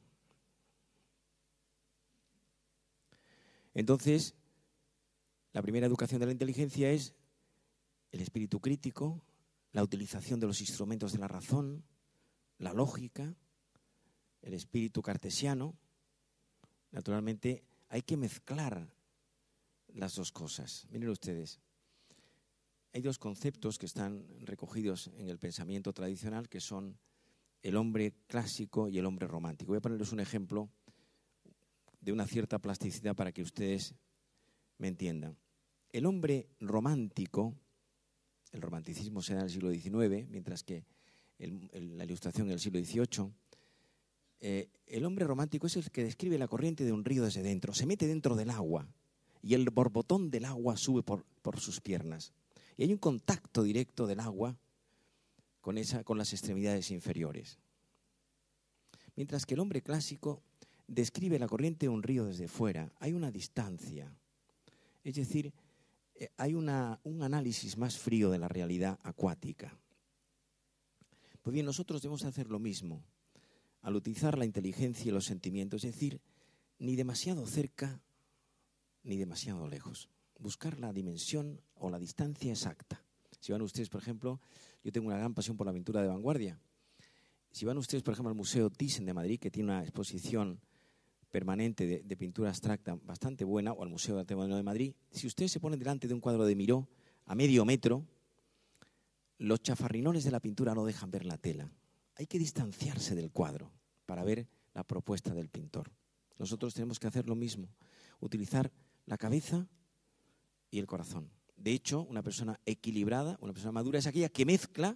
Speaker 1: Entonces, la primera educación de la inteligencia es el espíritu crítico, la utilización de los instrumentos de la razón, la lógica, el espíritu cartesiano. Naturalmente, hay que mezclar las dos cosas. Miren ustedes, hay dos conceptos que están recogidos en el pensamiento tradicional que son el hombre clásico y el hombre romántico. Voy a ponerles un ejemplo de una cierta plasticidad para que ustedes me entiendan. El hombre romántico, el romanticismo se da en el siglo XIX, mientras que la ilustración en el siglo XVIII. El hombre romántico es el que describe la corriente de un río desde dentro, se mete dentro del agua y el borbotón del agua sube por sus piernas. Y hay un contacto directo del agua con las extremidades inferiores. Mientras que el hombre clásico describe la corriente de un río desde fuera, hay una distancia. Es decir, hay un análisis más frío de la realidad acuática. Pues bien, nosotros debemos hacer lo mismo al utilizar la inteligencia y los sentimientos, es decir, ni demasiado cerca ni demasiado lejos. Buscar la dimensión o la distancia exacta. Si van ustedes, por ejemplo, yo tengo una gran pasión por la pintura de vanguardia. Si van ustedes, por ejemplo, al Museo Thyssen de Madrid, que tiene una exposición permanente de pintura abstracta bastante buena, o al Museo de Arte Moderno de Madrid, si ustedes se ponen delante de un cuadro de Miró a medio metro, los chafarrinones de la pintura no dejan ver la tela. Hay que distanciarse del cuadro para ver la propuesta del pintor. Nosotros tenemos que hacer lo mismo, utilizar la cabeza y el corazón. De hecho, una persona equilibrada, una persona madura, es aquella que mezcla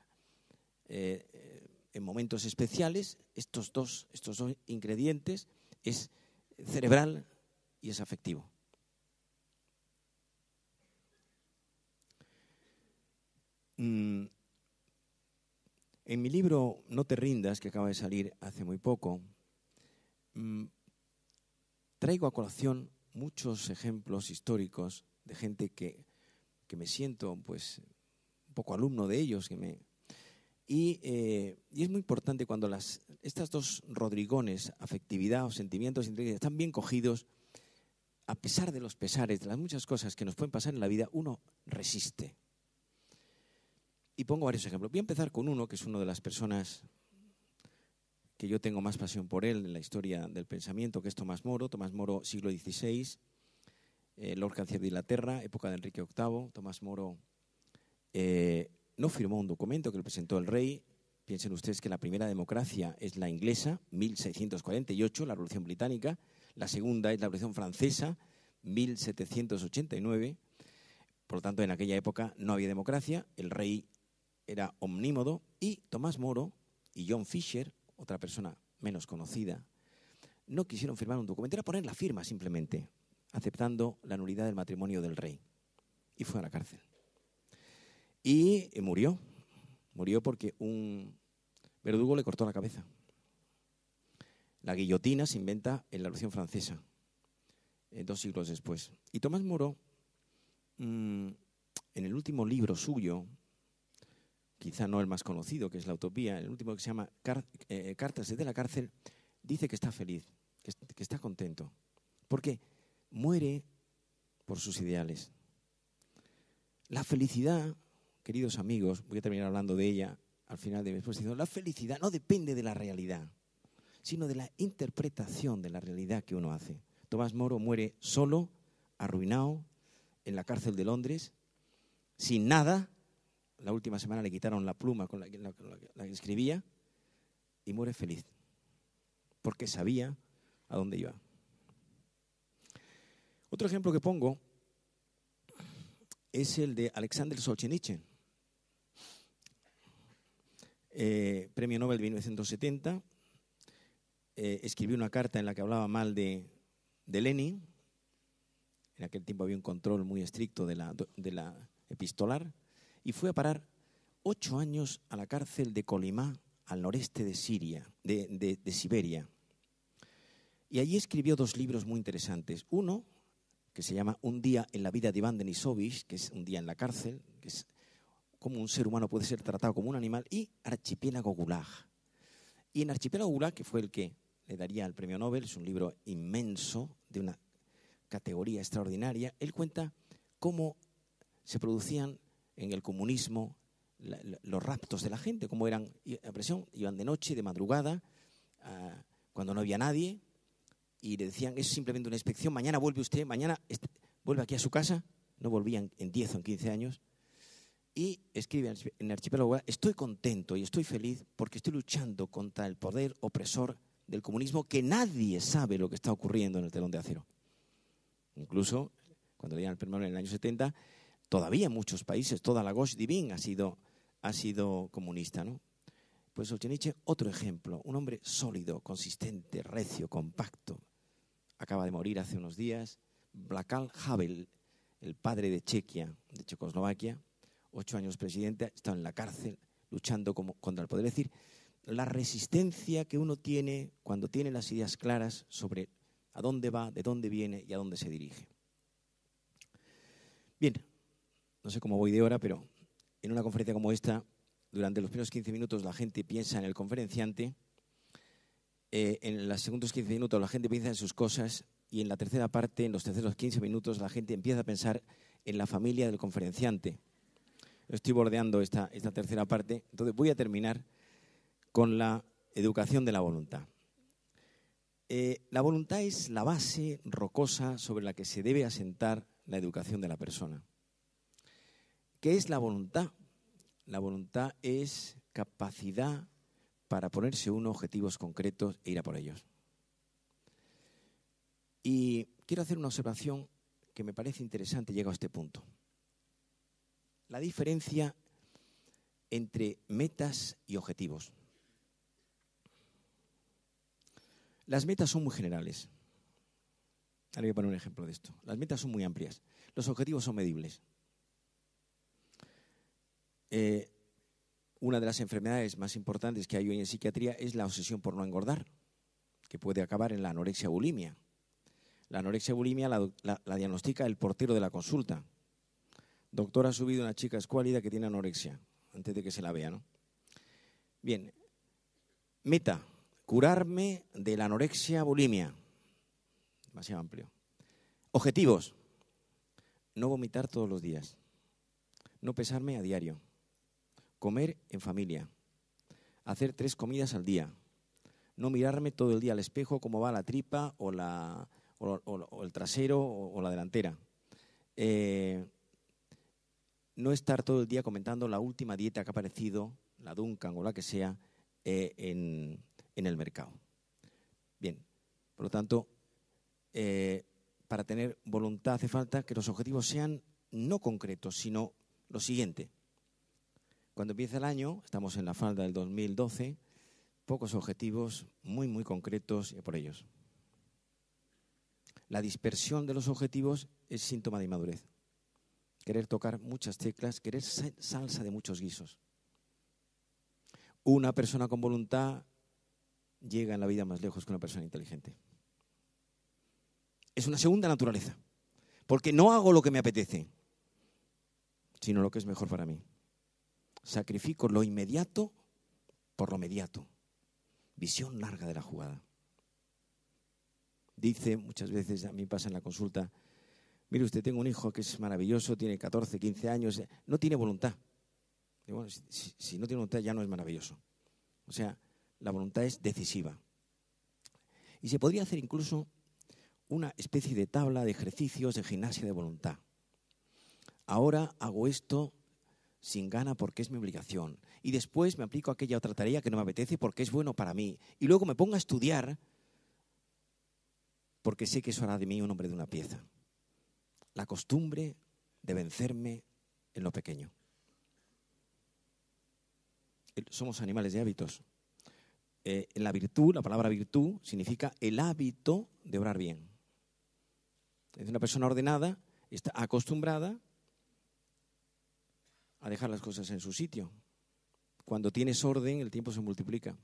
Speaker 1: en momentos especiales estos dos ingredientes, es cerebral y es afectivo. En mi libro No te rindas, que acaba de salir hace muy poco, traigo a colación muchos ejemplos históricos de gente que me siento pues un poco alumno de ellos, y es muy importante cuando estas dos rodrigones, afectividad o sentimientos, están bien cogidos, a pesar de los pesares, de las muchas cosas que nos pueden pasar en la vida, uno resiste. Y pongo varios ejemplos. Voy a empezar con uno que es una de las personas que yo tengo más pasión por él en la historia del pensamiento, que es Tomás Moro. Tomás Moro, siglo XVI, Lord Canciller de Inglaterra, época de Enrique VIII. Tomás Moro no firmó un documento que le presentó el rey. Piensen ustedes que la primera democracia es la inglesa, 1648, la Revolución Británica. La segunda es la Revolución Francesa, 1789. Por lo tanto, en aquella época no había democracia, el rey era omnímodo y Tomás Moro y John Fisher, otra persona menos conocida, no quisieron firmar un documento, era poner la firma simplemente, aceptando la nulidad del matrimonio del rey. Y fue a la cárcel. Y murió porque un verdugo le cortó la cabeza. La guillotina se inventa en la Revolución Francesa, 2 siglos después. Y Tomás Moro, en el último libro suyo, quizá no el más conocido, que es La Utopía, el último que se llama Cartas desde la cárcel, dice que está feliz, que está contento, porque muere por sus ideales. La felicidad, queridos amigos, voy a terminar hablando de ella al final de mi exposición, la felicidad no depende de la realidad, sino de la interpretación de la realidad que uno hace. Tomás Moro muere solo, arruinado, en la cárcel de Londres, sin nada. La última semana le quitaron la pluma con la que escribía y muere feliz, porque sabía a dónde iba. Otro ejemplo que pongo es el de Alexander Solzhenitsyn, premio Nobel de 1970. Escribió una carta en la que hablaba mal de Lenin. En aquel tiempo había un control muy estricto de la epistolar. Y fue a parar 8 años a la cárcel de Kolimá, al noreste de Siria, de Siberia. Y allí escribió 2 libros muy interesantes. Uno, que se llama Un día en la vida de Iván Denisovich, que es un día en la cárcel, que es cómo un ser humano puede ser tratado como un animal, y Archipiélago Gulag. Y en Archipiélago Gulag, que fue el que le daría el premio Nobel, es un libro inmenso, de una categoría extraordinaria, él cuenta cómo se producían en el comunismo los raptos de la gente, cómo eran a presión, iban de noche, de madrugada, cuando no había nadie, y le decían, es simplemente una inspección, mañana vuelve usted, mañana vuelve aquí a su casa. No volvían en 10 o en 15 años. Y escribe en Archipiélago, estoy contento y estoy feliz porque estoy luchando contra el poder opresor del comunismo, que nadie sabe lo que está ocurriendo en el telón de acero. Incluso, cuando le dieron el premio en el año 70, todavía en muchos países, toda la gauche divine ha sido comunista, ¿no? Pues Solzhenitsyn, otro ejemplo, un hombre sólido, consistente, recio, compacto. Acaba de morir hace unos días. Václav Havel, el padre de Chequia, de Checoslovaquia, 8 años presidente, está en la cárcel luchando contra el poder. Es decir, la resistencia que uno tiene cuando tiene las ideas claras sobre a dónde va, de dónde viene y a dónde se dirige. Bien, no sé cómo voy de hora, pero en una conferencia como esta, durante los primeros 15 minutos la gente piensa en el conferenciante, en los segundos 15 minutos la gente piensa en sus cosas y en la tercera parte, en los terceros 15 minutos, la gente empieza a pensar en la familia del conferenciante. Estoy bordeando esta tercera parte, entonces voy a terminar con la educación de la voluntad. La voluntad es la base rocosa sobre la que se debe asentar la educación de la persona. ¿Qué es la voluntad? La voluntad es capacidad para ponerse uno objetivos concretos e ir a por ellos. Y quiero hacer una observación que me parece interesante, llego a este punto. La diferencia entre metas y objetivos. Las metas son muy generales. Ahora voy a poner un ejemplo de esto. Las metas son muy amplias. Los objetivos son medibles. Una de las enfermedades más importantes que hay hoy en psiquiatría es la obsesión por no engordar, que puede acabar en la anorexia bulimia. La anorexia bulimia la diagnostica el portero de la consulta. Doctor, ha subido una chica escuálida que tiene anorexia, antes de que se la vea, ¿no? Bien, meta, curarme de la anorexia bulimia. Demasiado amplio. Objetivos, no vomitar todos los días, no pesarme a diario, comer en familia, hacer 3 comidas al día, no mirarme todo el día al espejo cómo va la tripa o el trasero o la delantera. No estar todo el día comentando la última dieta que ha aparecido, la Duncan o la que sea, en el mercado. Bien, por lo tanto, para tener voluntad hace falta que los objetivos sean no concretos, sino lo siguiente. Cuando empieza el año, estamos en la falda del 2012, pocos objetivos muy, muy concretos por ellos. La dispersión de los objetivos es síntoma de inmadurez. Querer tocar muchas teclas, querer salsa de muchos guisos. Una persona con voluntad llega en la vida más lejos que una persona inteligente. Es una segunda naturaleza, porque no hago lo que me apetece, sino lo que es mejor para mí. Sacrifico lo inmediato por lo mediato. Visión larga de la jugada. Dice muchas veces, a mí pasa en la consulta, mire usted, tengo un hijo que es maravilloso, tiene 14, 15 años, no tiene voluntad. Y bueno, si no tiene voluntad ya no es maravilloso. O sea, la voluntad es decisiva. Y se podría hacer incluso una especie de tabla de ejercicios de gimnasia de voluntad. Ahora hago esto sin gana porque es mi obligación. Y después me aplico aquella otra tarea que no me apetece porque es bueno para mí. Y luego me pongo a estudiar porque sé que eso hará de mí un hombre de una pieza. La costumbre de vencerme en lo pequeño. Somos animales de hábitos. En la virtud, la palabra virtud significa el hábito de obrar bien. Es una persona ordenada, está acostumbrada a dejar las cosas en su sitio. Cuando tienes orden, el tiempo se multiplica.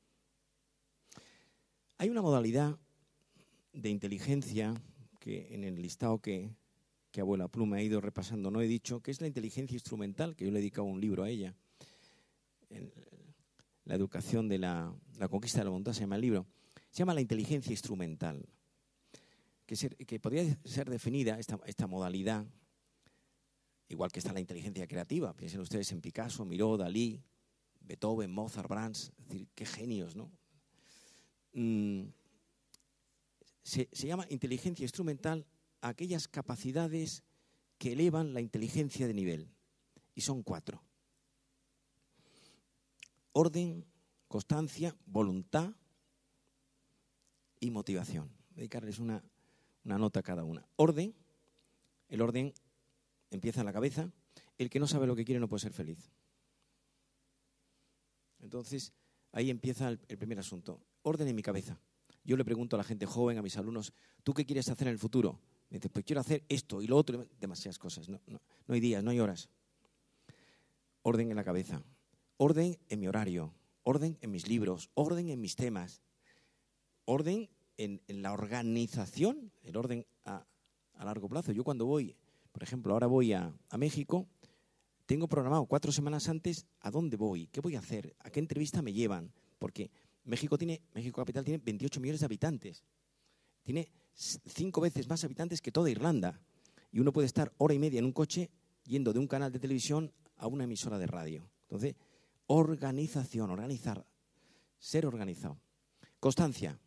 Speaker 1: Hay una modalidad de inteligencia que en el listado que Abuela Pluma ha ido repasando no he dicho, que es la inteligencia instrumental, que yo le he dedicado un libro a ella. En la educación de la conquista de la voluntad se llama el libro. Se llama la inteligencia instrumental, que podría ser definida, esta modalidad, igual que está la inteligencia creativa. Piensen ustedes en Picasso, Miró, Dalí, Beethoven, Mozart, Brahms, es decir, qué genios, ¿no? Se llama inteligencia instrumental a aquellas capacidades que elevan la inteligencia de nivel. Y son 4. Orden, constancia, voluntad y motivación. Voy a dedicarles una nota a cada una. Orden, el orden empieza en la cabeza. El que no sabe lo que quiere no puede ser feliz. Entonces, ahí empieza el primer asunto. Orden en mi cabeza. Yo le pregunto a la gente joven, a mis alumnos, ¿tú qué quieres hacer en el futuro? Me dice, pues quiero hacer esto y lo otro, demasiadas cosas. No hay días, no hay horas. Orden en la cabeza. Orden en mi horario. Orden en mis libros. Orden en mis temas. Orden en la organización. El orden a largo plazo. Yo cuando voy, por ejemplo, ahora voy a México, tengo programado 4 semanas antes a dónde voy, qué voy a hacer, a qué entrevista me llevan. Porque México Capital tiene 28 millones de habitantes. Tiene 5 veces más habitantes que toda Irlanda. Y uno puede estar hora y media en un coche yendo de un canal de televisión a una emisora de radio. Entonces, organización, organizar, ser organizado. Constancia.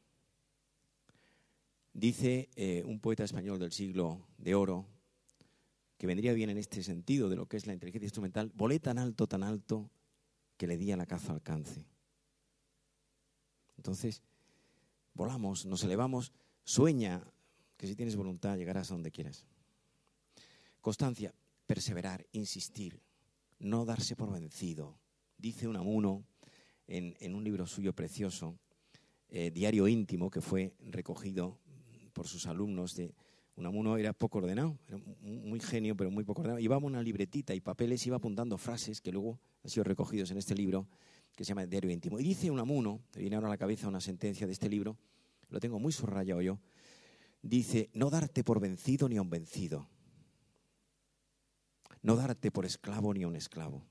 Speaker 1: Dice un poeta español del siglo de oro, que vendría bien en este sentido de lo que es la inteligencia instrumental, volé tan alto, que le di a la caza alcance. Entonces, volamos, nos elevamos, sueña que si tienes voluntad llegarás a donde quieras. Constancia, perseverar, insistir, no darse por vencido. Dice Unamuno en un libro suyo precioso, Diario íntimo, que fue recogido por sus alumnos. Unamuno era poco ordenado, era muy genio, pero muy poco ordenado. Llevaba una libretita y papeles, iba apuntando frases que luego han sido recogidos en este libro, que se llama Diario íntimo. Y dice Unamuno, me viene ahora a la cabeza una sentencia de este libro, lo tengo muy subrayado yo, dice, no darte por vencido ni a un vencido. No darte por esclavo ni a un esclavo.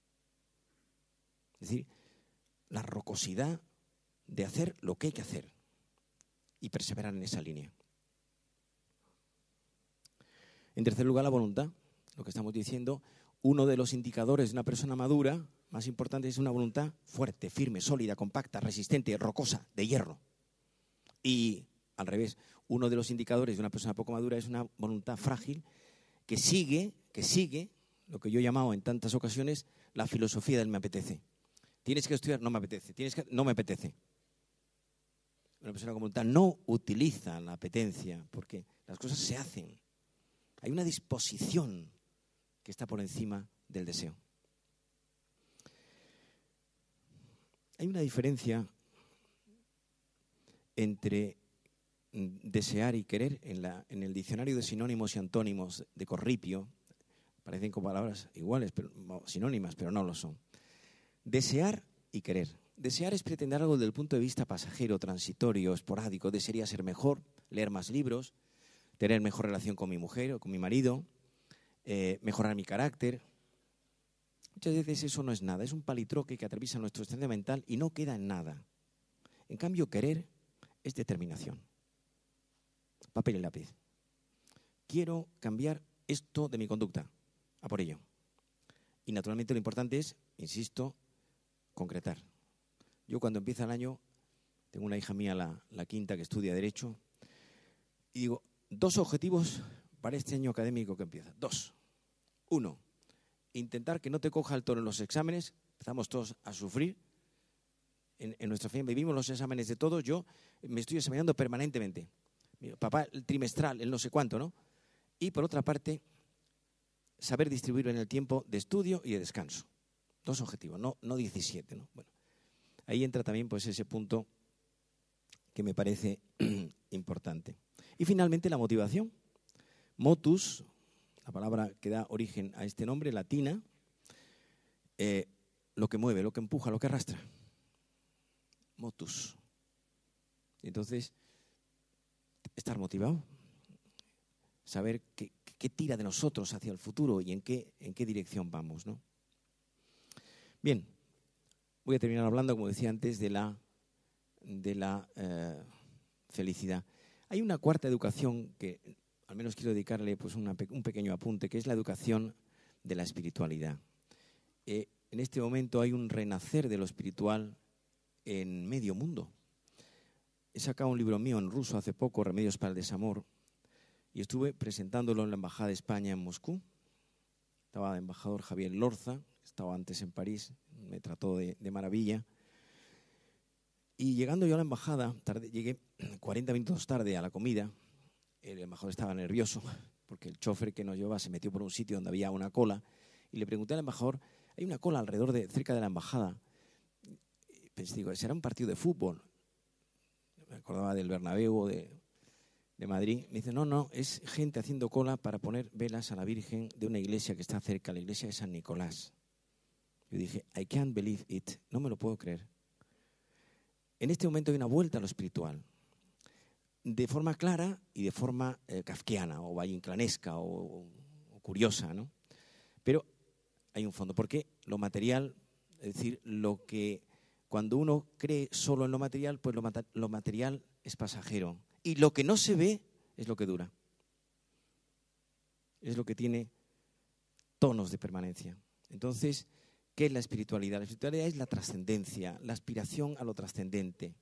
Speaker 1: Es decir, la rocosidad de hacer lo que hay que hacer y perseverar en esa línea. En tercer lugar, la voluntad, lo que estamos diciendo, uno de los indicadores de una persona madura más importante es una voluntad fuerte, firme, sólida, compacta, resistente, rocosa, de hierro. Y al revés, uno de los indicadores de una persona poco madura es una voluntad frágil que sigue lo que yo he llamado en tantas ocasiones la filosofía del me apetece. Tienes que estudiar, no me apetece. No me apetece. Una persona con voluntad no utiliza la apetencia porque las cosas se hacen. Hay una disposición que está por encima del deseo. Hay una diferencia entre desear y querer en el diccionario de sinónimos y antónimos de Corripio. Parecen como palabras iguales, pero sinónimas, pero no lo son. Desear y querer. Desear es pretender algo desde el punto de vista pasajero, transitorio, esporádico. Desearía ser mejor, leer más libros, tener mejor relación con mi mujer o con mi marido, mejorar mi carácter. Muchas veces eso no es nada, es un palitroque que atraviesa nuestro estado mental y no queda en nada. En cambio, querer es determinación. Papel y lápiz. Quiero cambiar esto de mi conducta, a por ello. Y naturalmente lo importante es, insisto, concretar. Yo cuando empieza el año, tengo una hija mía, la quinta, que estudia Derecho, y digo, 2 objetivos para este año académico que empieza. 2. 1, intentar que no te coja el toro en los exámenes. Empezamos todos a sufrir. En nuestra familia vivimos los exámenes de todos. Yo me estoy examinando permanentemente. Papá, el trimestral, el no sé cuánto, ¿no? Y por otra parte, saber distribuir en el tiempo de estudio y de descanso. 2 objetivos, no 17, ¿no? Bueno, ahí entra también pues ese punto que me parece importante. Y finalmente la motivación. Motus, la palabra que da origen a este nombre, latina, lo que mueve, lo que empuja, lo que arrastra. Motus. Entonces, estar motivado, saber qué tira de nosotros hacia el futuro y en qué dirección vamos, ¿no? Bien, voy a terminar hablando, como decía antes, de la felicidad. Hay una cuarta educación que al menos quiero dedicarle pues un pequeño apunte, que es la educación de la espiritualidad. En este momento hay un renacer de lo espiritual en medio mundo. He sacado un libro mío en ruso hace poco, Remedios para el desamor, y estuve presentándolo en la Embajada de España en Moscú. Estaba el embajador Javier Lorza, estaba antes en París, me trató de maravilla. Y llegando yo a la embajada, llegué 40 minutos tarde a la comida. El embajador estaba nervioso porque el chofer que nos llevaba se metió por un sitio donde había una cola. Y le pregunté al embajador, hay una cola cerca de la embajada. Pensé, digo, ¿será un partido de fútbol? Me acordaba del Bernabéu de Madrid. Me dice, no, es gente haciendo cola para poner velas a la Virgen de una iglesia que está cerca, la iglesia de San Nicolás. Yo dije, I can't believe it, no me lo puedo creer. En este momento hay una vuelta a lo espiritual, de forma clara y de forma kafkiana o vallinclanesca o curiosa, ¿no? Pero hay un fondo, porque lo material, es decir, cuando uno cree solo en lo material, pues lo material es pasajero. Y lo que no se ve es lo que dura. Es lo que tiene tonos de permanencia. Entonces, ¿qué es la espiritualidad? La espiritualidad es la trascendencia, la aspiración a lo trascendente.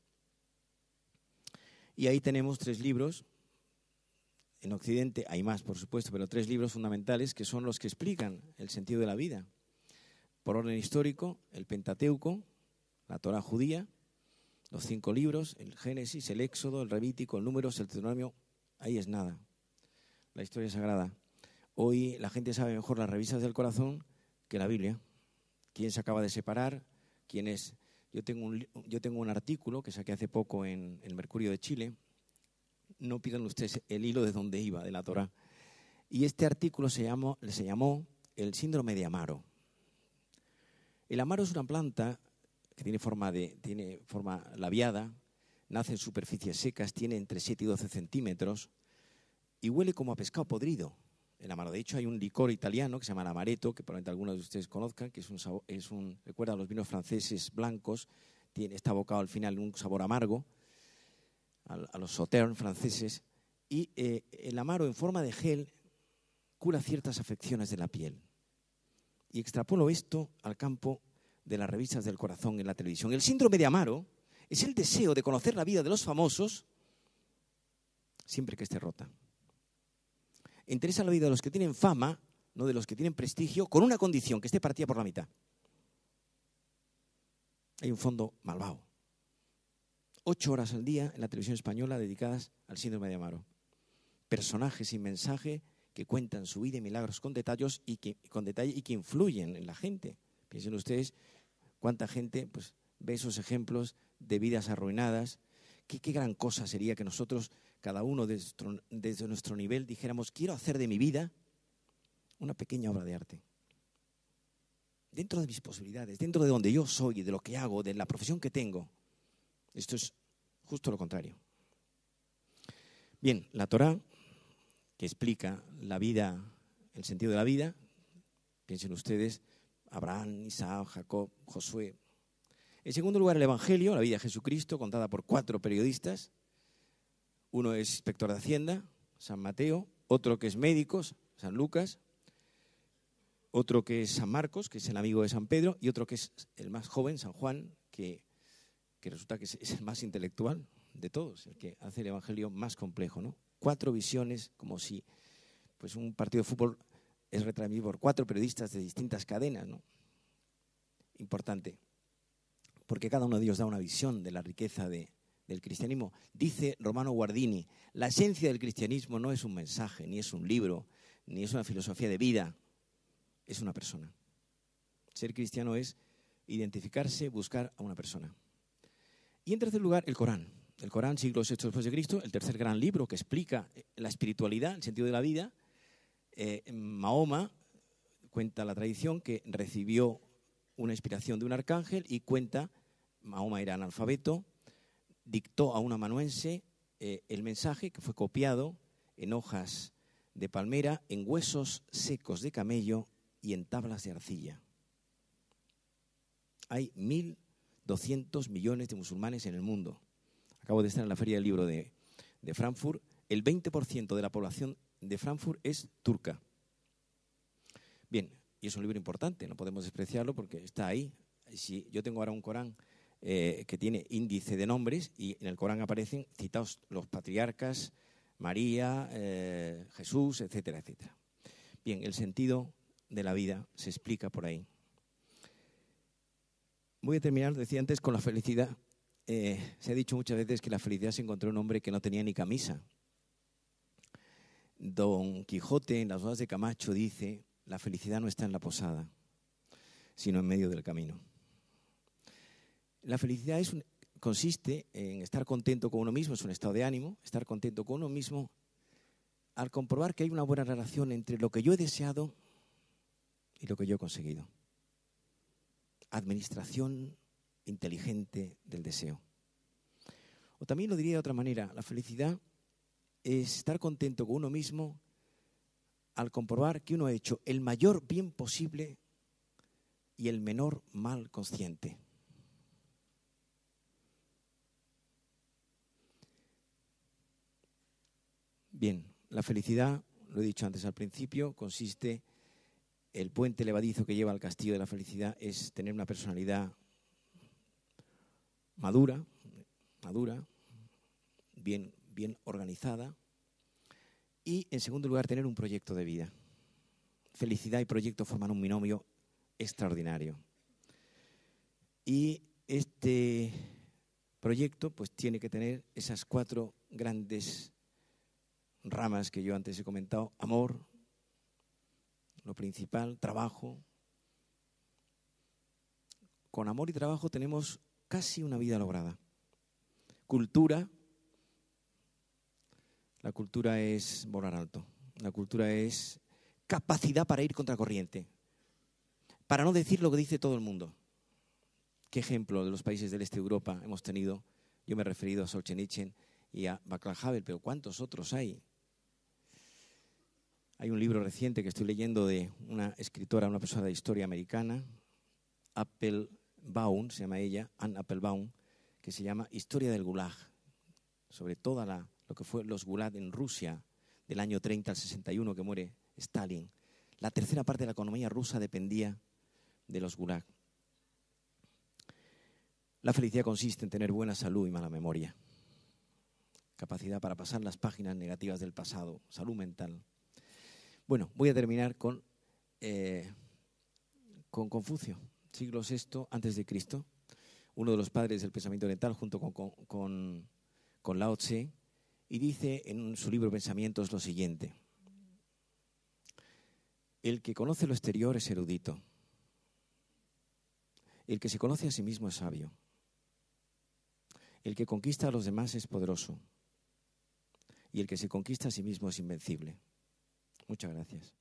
Speaker 1: Y ahí tenemos 3 libros. En Occidente hay más, por supuesto, pero 3 libros fundamentales que son los que explican el sentido de la vida. Por orden histórico, el Pentateuco, la Torá judía, los 5 libros, el Génesis, el Éxodo, el Levítico, el Números, el Deuteronomio. Ahí es nada. La historia sagrada. Hoy la gente sabe mejor las revistas del corazón que la Biblia. ¿Quién se acaba de separar? ¿Quién es? Yo tengo un artículo que saqué hace poco en el Mercurio de Chile. No pidan ustedes el hilo de dónde iba, de la Torá. Y este artículo se llamó el síndrome de Amaro. El amaro es una planta que tiene forma labiada, nace en superficies secas, tiene entre 7 y 12 centímetros y huele como a pescado podrido. El amaro. De hecho, hay un licor italiano que se llama el amaretto, que probablemente algunos de ustedes conozcan, que recuerda a los vinos franceses blancos, está abocado al final en un sabor amargo, a los sauternes franceses. Y el amaro en forma de gel cura ciertas afecciones de la piel. y extrapolo esto al campo de las revistas del corazón en la televisión. El síndrome de Amaro es el deseo de conocer la vida de los famosos siempre que esté rota. Interesa la vida de los que tienen fama, no de los que tienen prestigio, con una condición, que esté partida por la mitad. Hay un fondo malvado. 8 horas al día en la televisión española dedicadas al síndrome de Amaro. Personajes sin mensaje que cuentan su vida y milagros con detalles y que influyen en la gente. Piensen ustedes cuánta gente pues, ve esos ejemplos de vidas arruinadas. Qué gran cosa sería que nosotros, cada uno desde nuestro nivel, dijéramos, quiero hacer de mi vida una pequeña obra de arte. Dentro de mis posibilidades, dentro de donde yo soy, de lo que hago, de la profesión que tengo. Esto es justo lo contrario. Bien, la Torá, que explica la vida, el sentido de la vida, piensen ustedes, Abraham, Isaac, Jacob, Josué. En segundo lugar, el Evangelio, la vida de Jesucristo, contada por 4 periodistas. Uno es inspector de Hacienda, San Mateo, otro que es médico, San Lucas, otro que es San Marcos, que es el amigo de San Pedro, y otro que es el más joven, San Juan, que resulta que es el más intelectual de todos, el que hace el Evangelio más complejo, ¿no? 4 visiones, como si pues, un partido de fútbol es retransmitido por 4 periodistas de distintas cadenas, ¿no? Importante, porque cada uno de ellos da una visión de la riqueza del cristianismo. Dice Romano Guardini, la esencia del cristianismo no es un mensaje, ni es un libro, ni es una filosofía de vida, es una persona. Ser cristiano es identificarse, buscar a una persona. Y en tercer lugar, el Corán. El Corán, siglos VI después de Cristo, el tercer gran libro que explica la espiritualidad, el sentido de la vida. Mahoma, cuenta la tradición, que recibió una inspiración de un arcángel y cuenta, Mahoma era analfabeto, dictó a un amanuense el mensaje que fue copiado en hojas de palmera, en huesos secos de camello y en tablas de arcilla. Hay 1.200 millones de musulmanes en el mundo. Acabo de estar en la Feria del Libro de Frankfurt. El 20% de la población de Frankfurt es turca. Bien, y es un libro importante, no podemos despreciarlo porque está ahí. Si yo tengo ahora un Corán que tiene índice de nombres y en el Corán aparecen citados los patriarcas, María, Jesús, etcétera, etcétera. Bien, el sentido de la vida se explica por ahí. Voy a terminar, decía antes, con la felicidad. Se ha dicho muchas veces que la felicidad se encontró en un hombre que no tenía ni camisa. Don Quijote, en las Bodas de Camacho, dice, la felicidad no está en la posada, sino en medio del camino. La felicidad consiste en estar contento con uno mismo, es un estado de ánimo, estar contento con uno mismo al comprobar que hay una buena relación entre lo que yo he deseado y lo que yo he conseguido. Administración inteligente del deseo. O también lo diría de otra manera, la felicidad es estar contento con uno mismo al comprobar que uno ha hecho el mayor bien posible y el menor mal consciente. Bien, la felicidad, lo he dicho antes al principio, consiste, el puente levadizo que lleva al castillo de la felicidad es tener una personalidad madura, bien organizada y, en segundo lugar, tener un proyecto de vida. Felicidad y proyecto forman un binomio extraordinario. Y este proyecto pues tiene que tener esas 4 grandes ramas que yo antes he comentado: amor, lo principal, trabajo. Con amor y trabajo tenemos casi una vida lograda. Cultura. La cultura es volar alto. La cultura es capacidad para ir contracorriente. Para no decir lo que dice todo el mundo. ¿Qué ejemplo de los países del este de Europa hemos tenido? Yo me he referido a Solzhenitsyn y a Václav Havel, pero ¿cuántos otros hay? Hay un libro reciente que estoy leyendo de una escritora, una profesora de historia americana, Applebaum, se llama ella, Anne Applebaum, que se llama Historia del Gulag, sobre lo que fue los Gulag en Rusia, del año 30 al 61, que muere Stalin. La tercera parte de la economía rusa dependía de los gulag. La felicidad consiste en tener buena salud y mala memoria, capacidad para pasar las páginas negativas del pasado, salud mental. Bueno, voy a terminar con Confucio, siglo VI antes de Cristo, uno de los padres del pensamiento oriental, junto con Lao Tse, y dice en su libro Pensamientos lo siguiente: el que conoce lo exterior es erudito, el que se conoce a sí mismo es sabio, el que conquista a los demás es poderoso, y el que se conquista a sí mismo es invencible. Muchas gracias.